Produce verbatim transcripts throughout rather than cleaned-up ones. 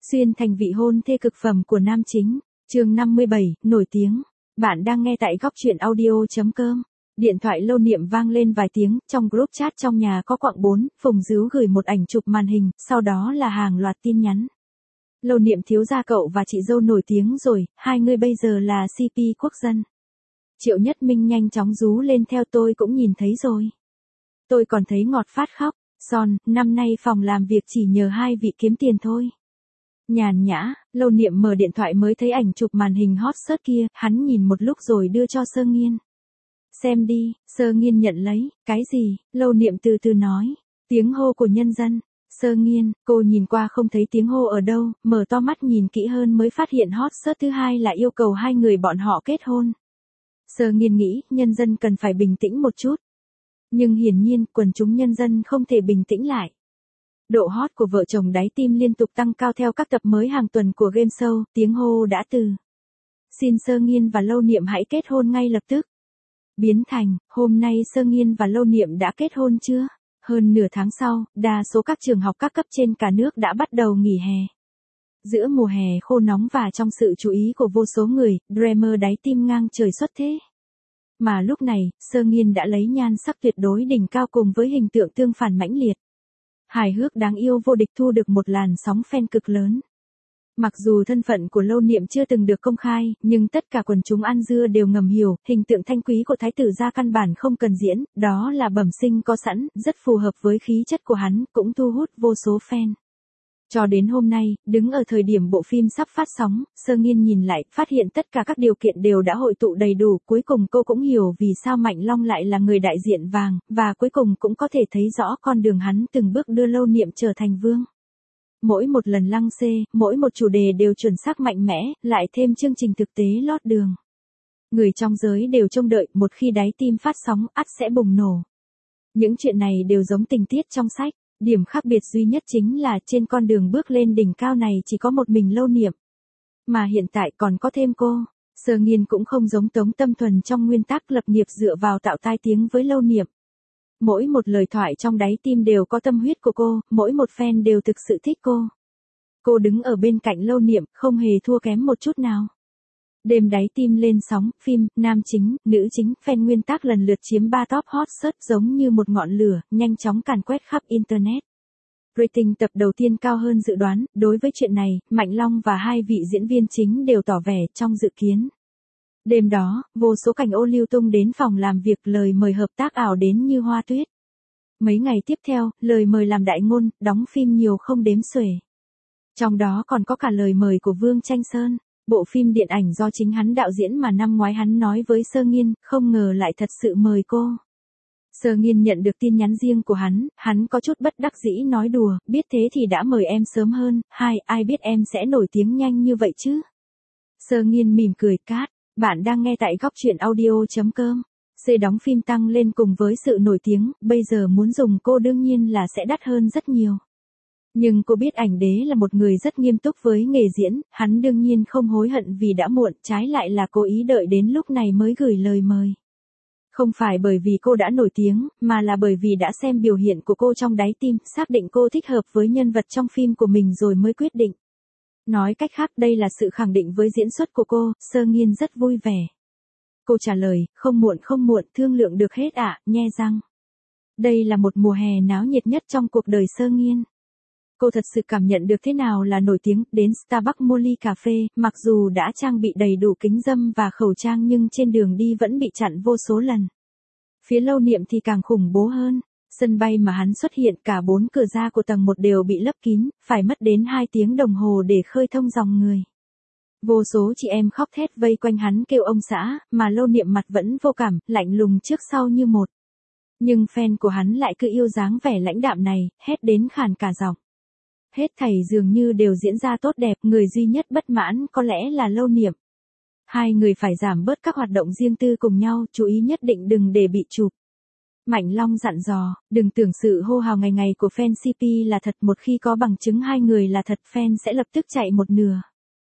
Xuyên thành vị hôn thê cực phẩm của nam chính. Chương năm mươi bảy, nổi tiếng. Bạn đang nghe tại góc truyện audio chấm com. Điện thoại Lâu Niệm vang lên vài tiếng, trong group chat trong nhà có quặng bốn, Phùng Dứu gửi một ảnh chụp màn hình, sau đó là hàng loạt tin nhắn. Lâu Niệm thiếu gia cậu và chị dâu nổi tiếng rồi, hai người bây giờ là xê pê quốc dân. Triệu Nhất Minh nhanh chóng rú lên theo tôi cũng nhìn thấy rồi. Tôi còn thấy ngọt phát khóc, Son, năm nay phòng làm việc chỉ nhờ hai vị kiếm tiền thôi. Nhàn nhã, Lâu Niệm mở điện thoại mới thấy ảnh chụp màn hình hot search kia, hắn nhìn một lúc rồi đưa cho Sơ Nghiên. Xem đi, Sơ Nghiên nhận lấy, cái gì, Lâu Niệm từ từ nói, tiếng hô của nhân dân. Sơ Nghiên, cô nhìn qua không thấy tiếng hô ở đâu, mở to mắt nhìn kỹ hơn mới phát hiện hot search thứ hai là yêu cầu hai người bọn họ kết hôn. Sơ Nghiên nghĩ, nhân dân cần phải bình tĩnh một chút. Nhưng hiển nhiên, quần chúng nhân dân không thể bình tĩnh lại. Độ hot của vợ chồng đáy tim liên tục tăng cao theo các tập mới hàng tuần của game show, tiếng hô đã từ xin Sơ Nghiên và Lâu Niệm hãy kết hôn ngay lập tức. Biến thành, hôm nay Sơ Nghiên và Lâu Niệm đã kết hôn chưa? Hơn nửa tháng sau, đa số các trường học các cấp trên cả nước đã bắt đầu nghỉ hè. Giữa mùa hè khô nóng và trong sự chú ý của vô số người, dreamer đáy tim ngang trời xuất thế. Mà lúc này, Sơ Nghiên đã lấy nhan sắc tuyệt đối đỉnh cao cùng với hình tượng tương phản mãnh liệt. Hài hước đáng yêu vô địch thu được một làn sóng fan cực lớn. Mặc dù thân phận của Lâu Niệm chưa từng được công khai, nhưng tất cả quần chúng ăn dưa đều ngầm hiểu, hình tượng thanh quý của thái tử gia căn bản không cần diễn, đó là bẩm sinh có sẵn, rất phù hợp với khí chất của hắn, cũng thu hút vô số fan. Cho đến hôm nay, đứng ở thời điểm bộ phim sắp phát sóng, Sơ Nghiên nhìn lại, phát hiện tất cả các điều kiện đều đã hội tụ đầy đủ, cuối cùng cô cũng hiểu vì sao Mạnh Long lại là người đại diện vàng, và cuối cùng cũng có thể thấy rõ con đường hắn từng bước đưa Lâu Niệm trở thành vương. Mỗi một lần lăng xê, mỗi một chủ đề đều chuẩn xác mạnh mẽ, lại thêm chương trình thực tế lót đường. Người trong giới đều trông đợi, một khi đáy tim phát sóng, ắt sẽ bùng nổ. Những chuyện này đều giống tình tiết trong sách. Điểm khác biệt duy nhất chính là trên con đường bước lên đỉnh cao này chỉ có một mình Lâu Niệm. Mà hiện tại còn có thêm cô. Sơ Nghiên cũng không giống Tống Tâm Thuần trong nguyên tắc lập nghiệp dựa vào tạo tai tiếng với Lâu Niệm. Mỗi một lời thoại trong đáy tim đều có tâm huyết của cô, mỗi một fan đều thực sự thích cô. Cô đứng ở bên cạnh Lâu Niệm, không hề thua kém một chút nào. Đêm đáy tim lên sóng, phim, nam chính, nữ chính, fan nguyên tác lần lượt chiếm ba top hot search giống như một ngọn lửa, nhanh chóng càn quét khắp Internet. Rating tập đầu tiên cao hơn dự đoán, đối với chuyện này, Mạnh Long và hai vị diễn viên chính đều tỏ vẻ trong dự kiến. Đêm đó, vô số cảnh ô lưu tung đến phòng làm việc, lời mời hợp tác ảo đến như hoa tuyết. Mấy ngày tiếp theo, lời mời làm đại ngôn, đóng phim nhiều không đếm xuể. Trong đó còn có cả lời mời của Vương Tranh Sơn. Bộ phim điện ảnh do chính hắn đạo diễn mà năm ngoái hắn nói với Sơ Nghiên, không ngờ lại thật sự mời cô. Sơ Nghiên nhận được tin nhắn riêng của hắn, hắn có chút bất đắc dĩ nói đùa, biết thế thì đã mời em sớm hơn, hai, ai biết em sẽ nổi tiếng nhanh như vậy chứ. Sơ Nghiên mỉm cười cát, bạn đang nghe tại góc truyện audio chấm com. C đóng phim tăng lên cùng với sự nổi tiếng, bây giờ muốn dùng cô đương nhiên là sẽ đắt hơn rất nhiều. Nhưng cô biết ảnh đế là một người rất nghiêm túc với nghề diễn, hắn đương nhiên không hối hận vì đã muộn, trái lại là cố ý đợi đến lúc này mới gửi lời mời. Không phải bởi vì cô đã nổi tiếng, mà là bởi vì đã xem biểu hiện của cô trong đáy tim, xác định cô thích hợp với nhân vật trong phim của mình rồi mới quyết định. Nói cách khác đây là sự khẳng định với diễn xuất của cô, Sơ Nghiên rất vui vẻ. Cô trả lời, không muộn không muộn, thương lượng được hết ạ, à, nhe răng. Đây là một mùa hè náo nhiệt nhất trong cuộc đời Sơ Nghiên. Cô thật sự cảm nhận được thế nào là nổi tiếng, đến Starbucks mua ly cà phê, mặc dù đã trang bị đầy đủ kính râm và khẩu trang nhưng trên đường đi vẫn bị chặn vô số lần. Phía Lâu Niệm thì càng khủng bố hơn, sân bay mà hắn xuất hiện cả bốn cửa ra của tầng một đều bị lấp kín, phải mất đến hai tiếng đồng hồ để khơi thông dòng người. Vô số chị em khóc thét vây quanh hắn kêu ông xã, mà Lâu Niệm mặt vẫn vô cảm, lạnh lùng trước sau như một. Nhưng fan của hắn lại cứ yêu dáng vẻ lãnh đạm này, hét đến khàn cả giọng. Hết thảy dường như đều diễn ra tốt đẹp, người duy nhất bất mãn có lẽ là Lâu Niệm. Hai người phải giảm bớt các hoạt động riêng tư cùng nhau, chú ý nhất định đừng để bị chụp. Mạnh Long dặn dò, đừng tưởng sự hô hào ngày ngày của fan xê pê là thật, một khi có bằng chứng hai người là thật fan sẽ lập tức chạy một nửa.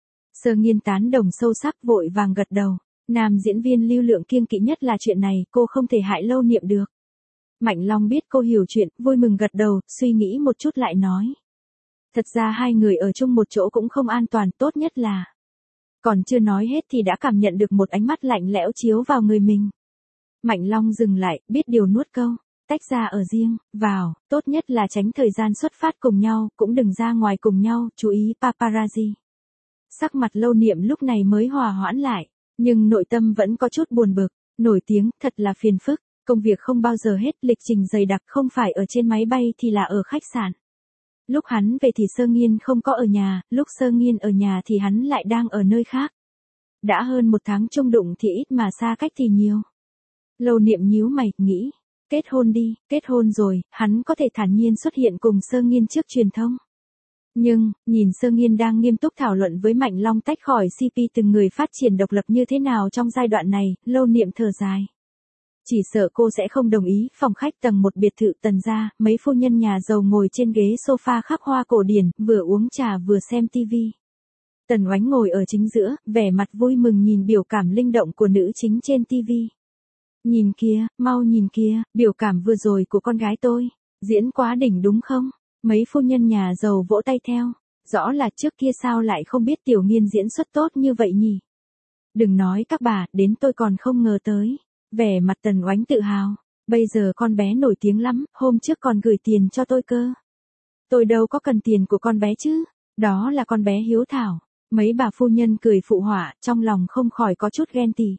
Sơ Nghiên tán đồng sâu sắc vội vàng gật đầu, nam diễn viên lưu lượng kiêng kỵ nhất là chuyện này, cô không thể hại Lâu Niệm được. Mạnh Long biết cô hiểu chuyện, vui mừng gật đầu, suy nghĩ một chút lại nói. Thật ra hai người ở chung một chỗ cũng không an toàn, tốt nhất là. Còn chưa nói hết thì đã cảm nhận được một ánh mắt lạnh lẽo chiếu vào người mình. Mạnh Long dừng lại, biết điều nuốt câu. Tách ra ở riêng, vào, tốt nhất là tránh thời gian xuất phát cùng nhau, cũng đừng ra ngoài cùng nhau, chú ý paparazzi. Sắc mặt Lâu Niệm lúc này mới hòa hoãn lại, nhưng nội tâm vẫn có chút buồn bực, nổi tiếng, thật là phiền phức, công việc không bao giờ hết, lịch trình dày đặc, không phải ở trên máy bay thì là ở khách sạn. Lúc hắn về thì Sơ Nghiên không có ở nhà, lúc Sơ Nghiên ở nhà thì hắn lại đang ở nơi khác. Đã hơn một tháng chung đụng thì ít mà xa cách thì nhiều. Lâu Niệm nhíu mày, nghĩ. Kết hôn đi, kết hôn rồi, hắn có thể thản nhiên xuất hiện cùng Sơ Nghiên trước truyền thông. Nhưng, nhìn Sơ Nghiên đang nghiêm túc thảo luận với Mạnh Long tách khỏi xê pê từng người phát triển độc lập như thế nào trong giai đoạn này, Lâu Niệm thở dài. Chỉ sợ cô sẽ không đồng ý, phòng khách tầng một biệt thự Tần gia, mấy phu nhân nhà giàu ngồi trên ghế sofa khắc hoa cổ điển, vừa uống trà vừa xem tivi. Tần Oánh ngồi ở chính giữa, vẻ mặt vui mừng nhìn biểu cảm linh động của nữ chính trên tivi. Nhìn kia, mau nhìn kia, biểu cảm vừa rồi của con gái tôi, diễn quá đỉnh đúng không? Mấy phu nhân nhà giàu vỗ tay theo, rõ là trước kia sao lại không biết Tiểu Nghiên diễn xuất tốt như vậy nhỉ? Đừng nói các bà, đến tôi còn không ngờ tới. Vẻ mặt Tần Oánh tự hào, bây giờ con bé nổi tiếng lắm, hôm trước còn gửi tiền cho tôi cơ. Tôi đâu có cần tiền của con bé chứ, đó là con bé hiếu thảo. Mấy bà phu nhân cười phụ họa, trong lòng không khỏi có chút ghen tị.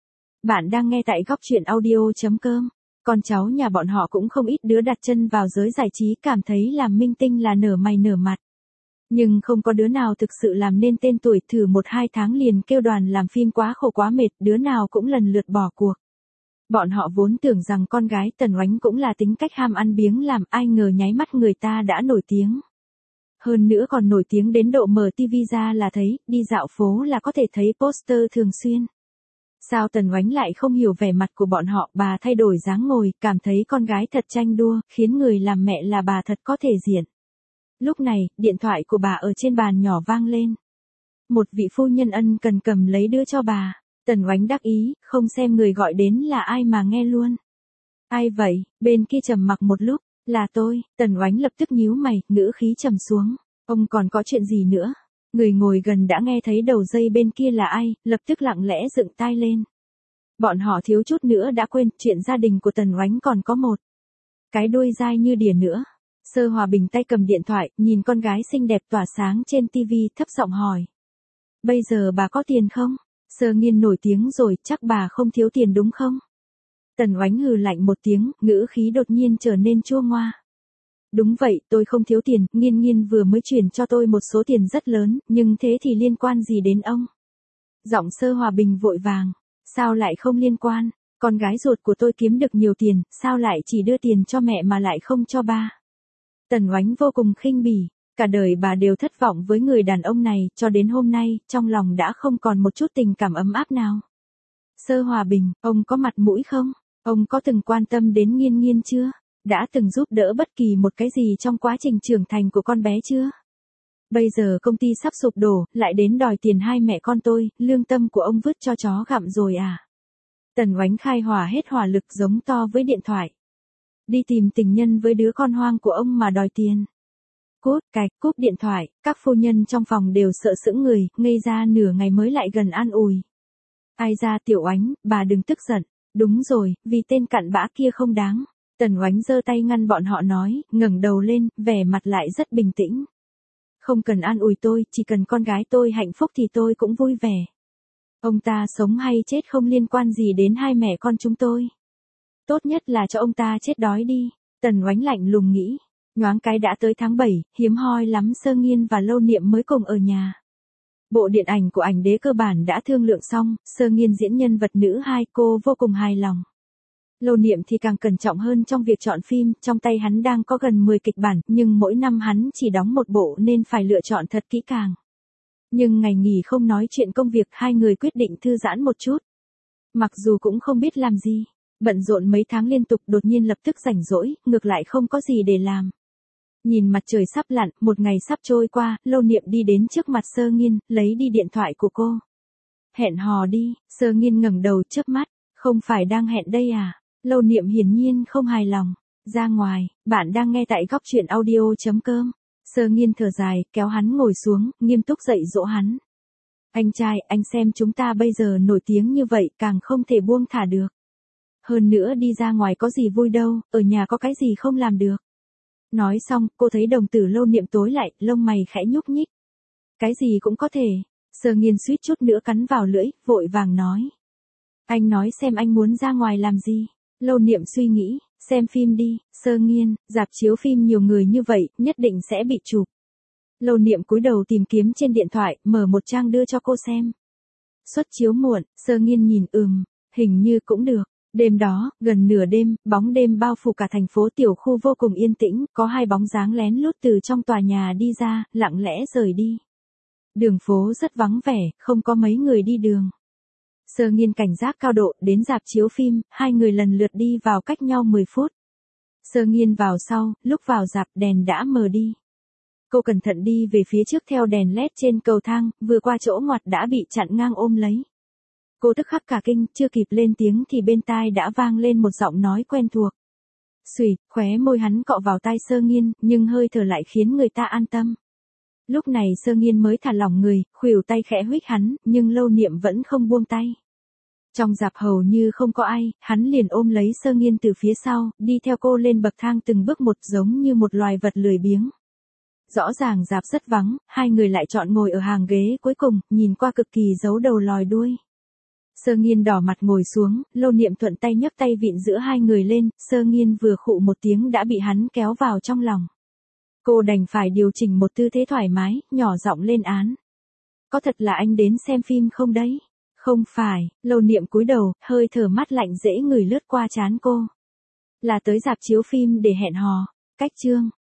Bạn đang nghe tại góc truyện audio chấm com. Con cháu nhà bọn họ cũng không ít đứa đặt chân vào giới giải trí cảm thấy làm minh tinh là nở mày nở mặt. Nhưng không có đứa nào thực sự làm nên tên tuổi, thử một hai tháng liền kêu đoàn làm phim quá khổ quá mệt, đứa nào cũng lần lượt bỏ cuộc. Bọn họ vốn tưởng rằng con gái Tần Oánh cũng là tính cách ham ăn biếng làm, ai ngờ nháy mắt người ta đã nổi tiếng. Hơn nữa còn nổi tiếng đến độ mở tivi ra là thấy, đi dạo phố là có thể thấy poster thường xuyên. Sao Tần Oánh lại không hiểu vẻ mặt của bọn họ, bà thay đổi dáng ngồi, cảm thấy con gái thật tranh đua, khiến người làm mẹ là bà thật có thể diện. Lúc này, điện thoại của bà ở trên bàn nhỏ vang lên. Một vị phu nhân ân cần cầm lấy đưa cho bà. Tần Oánh đắc ý, không xem người gọi đến là ai mà nghe luôn. Ai vậy? Bên kia trầm mặc một lúc, là tôi. Tần Oánh lập tức nhíu mày, ngữ khí trầm xuống. Ông còn có chuyện gì nữa? Người ngồi gần đã nghe thấy đầu dây bên kia là ai, lập tức lặng lẽ dựng tai lên. Bọn họ thiếu chút nữa đã quên, chuyện gia đình của Tần Oánh còn có một cái đuôi dai như đỉa nữa. Sơ Hòa Bình tay cầm điện thoại, nhìn con gái xinh đẹp tỏa sáng trên tivi, thấp giọng hỏi. Bây giờ bà có tiền không? Sơ Nghiên nổi tiếng rồi, chắc bà không thiếu tiền đúng không? Tần Oánh hừ lạnh một tiếng, ngữ khí đột nhiên trở nên chua ngoa. Đúng vậy, tôi không thiếu tiền, Nghiên Nghiên vừa mới chuyển cho tôi một số tiền rất lớn, nhưng thế thì liên quan gì đến ông? Giọng Sơ Hòa Bình vội vàng, sao lại không liên quan? Con gái ruột của tôi kiếm được nhiều tiền, sao lại chỉ đưa tiền cho mẹ mà lại không cho ba? Tần Oánh vô cùng khinh bỉ. Cả đời bà đều thất vọng với người đàn ông này, cho đến hôm nay, trong lòng đã không còn một chút tình cảm ấm áp nào. Sơ Hòa Bình, ông có mặt mũi không? Ông có từng quan tâm đến Nghiên Nghiên chưa? Đã từng giúp đỡ bất kỳ một cái gì trong quá trình trưởng thành của con bé chưa? Bây giờ công ty sắp sụp đổ, lại đến đòi tiền hai mẹ con tôi, lương tâm của ông vứt cho chó gặm rồi à? Tần Oánh khai hỏa hết hỏa lực giống to với điện thoại. Đi tìm tình nhân với đứa con hoang của ông mà đòi tiền. Cút, cạch, cúp điện thoại, các phu nhân trong phòng đều sợ sững người, ngây ra nửa ngày mới lại gần an ủi. Ai ra Tiểu Oánh, bà đừng tức giận. Đúng rồi, vì tên cặn bã kia không đáng. Tần Oánh giơ tay ngăn bọn họ nói, ngẩng đầu lên, vẻ mặt lại rất bình tĩnh. Không cần an ủi tôi, chỉ cần con gái tôi hạnh phúc thì tôi cũng vui vẻ. Ông ta sống hay chết không liên quan gì đến hai mẹ con chúng tôi. Tốt nhất là cho ông ta chết đói đi. Tần Oánh lạnh lùng nghĩ. Nhoáng cái đã tới tháng bảy, hiếm hoi lắm Sơ Nghiên và Lâu Niệm mới cùng ở nhà. Bộ điện ảnh của ảnh đế cơ bản đã thương lượng xong, Sơ Nghiên diễn nhân vật nữ hai, cô vô cùng hài lòng. Lâu Niệm thì càng cẩn trọng hơn trong việc chọn phim, trong tay hắn đang có gần mười kịch bản, nhưng mỗi năm hắn chỉ đóng một bộ nên phải lựa chọn thật kỹ càng. Nhưng ngày nghỉ không nói chuyện công việc, hai người quyết định thư giãn một chút. Mặc dù cũng không biết làm gì, bận rộn mấy tháng liên tục đột nhiên lập tức rảnh rỗi, ngược lại không có gì để làm. Nhìn mặt trời sắp lặn, một ngày sắp trôi qua, Lâu Niệm đi đến trước mặt Sơ Nghiên, lấy đi điện thoại của cô. Hẹn hò đi, Sơ Nghiên ngẩng đầu chớp mắt, không phải đang hẹn đây à? Lâu Niệm hiển nhiên không hài lòng. Ra ngoài, bạn đang nghe tại góc truyện audio chấm com. Sơ Nghiên thở dài, kéo hắn ngồi xuống, nghiêm túc dạy dỗ hắn. Anh trai, anh xem chúng ta bây giờ nổi tiếng như vậy càng không thể buông thả được. Hơn nữa đi ra ngoài có gì vui đâu, ở nhà có cái gì không làm được. Nói xong, cô thấy đồng tử Lâu Niệm tối lại, lông mày khẽ nhúc nhích. Cái gì cũng có thể. Sơ Nghiên suýt chút nữa cắn vào lưỡi, vội vàng nói. Anh nói xem anh muốn ra ngoài làm gì. Lâu Niệm suy nghĩ, xem phim đi. Sơ Nghiên, rạp chiếu phim nhiều người như vậy, nhất định sẽ bị chụp. Lâu Niệm cúi đầu tìm kiếm trên điện thoại, mở một trang đưa cho cô xem. Suất chiếu muộn, Sơ Nghiên nhìn ừm, hình như cũng được. Đêm đó, gần nửa đêm, bóng đêm bao phủ cả thành phố, tiểu khu vô cùng yên tĩnh, có hai bóng dáng lén lút từ trong tòa nhà đi ra, lặng lẽ rời đi. Đường phố rất vắng vẻ, không có mấy người đi đường. Sơ Nghiên cảnh giác cao độ, đến rạp chiếu phim, hai người lần lượt đi vào cách nhau mười phút. Sơ Nghiên vào sau, lúc vào rạp đèn đã mờ đi. Cô cẩn thận đi về phía trước theo đèn led trên cầu thang, vừa qua chỗ ngoặt đã bị chặn ngang ôm lấy. Cô tức khắc cả kinh, chưa kịp lên tiếng thì bên tai đã vang lên một giọng nói quen thuộc. Xuỵt, khóe môi hắn cọ vào tai Sơ Nghiên, nhưng hơi thở lại khiến người ta an tâm. Lúc này Sơ Nghiên mới thả lỏng người, khuỷu tay khẽ huých hắn, nhưng Lâu Niệm vẫn không buông tay. Trong rạp hầu như không có ai, hắn liền ôm lấy Sơ Nghiên từ phía sau, đi theo cô lên bậc thang từng bước một, giống như một loài vật lười biếng. Rõ ràng rạp rất vắng, hai người lại chọn ngồi ở hàng ghế cuối cùng, nhìn qua cực kỳ giấu đầu lòi đuôi. Sơ Nghiên đỏ mặt ngồi xuống, Lâu Niệm thuận tay nhấc tay vịn giữa hai người lên, Sơ Nghiên vừa khụ một tiếng đã bị hắn kéo vào trong lòng. Cô đành phải điều chỉnh một tư thế thoải mái, nhỏ giọng lên án. Có thật là anh đến xem phim không đấy? Không phải. Lâu Niệm cúi đầu, hơi thở mát lạnh dễ người lướt qua trán cô. Là tới rạp chiếu phim để hẹn hò. Cách chương.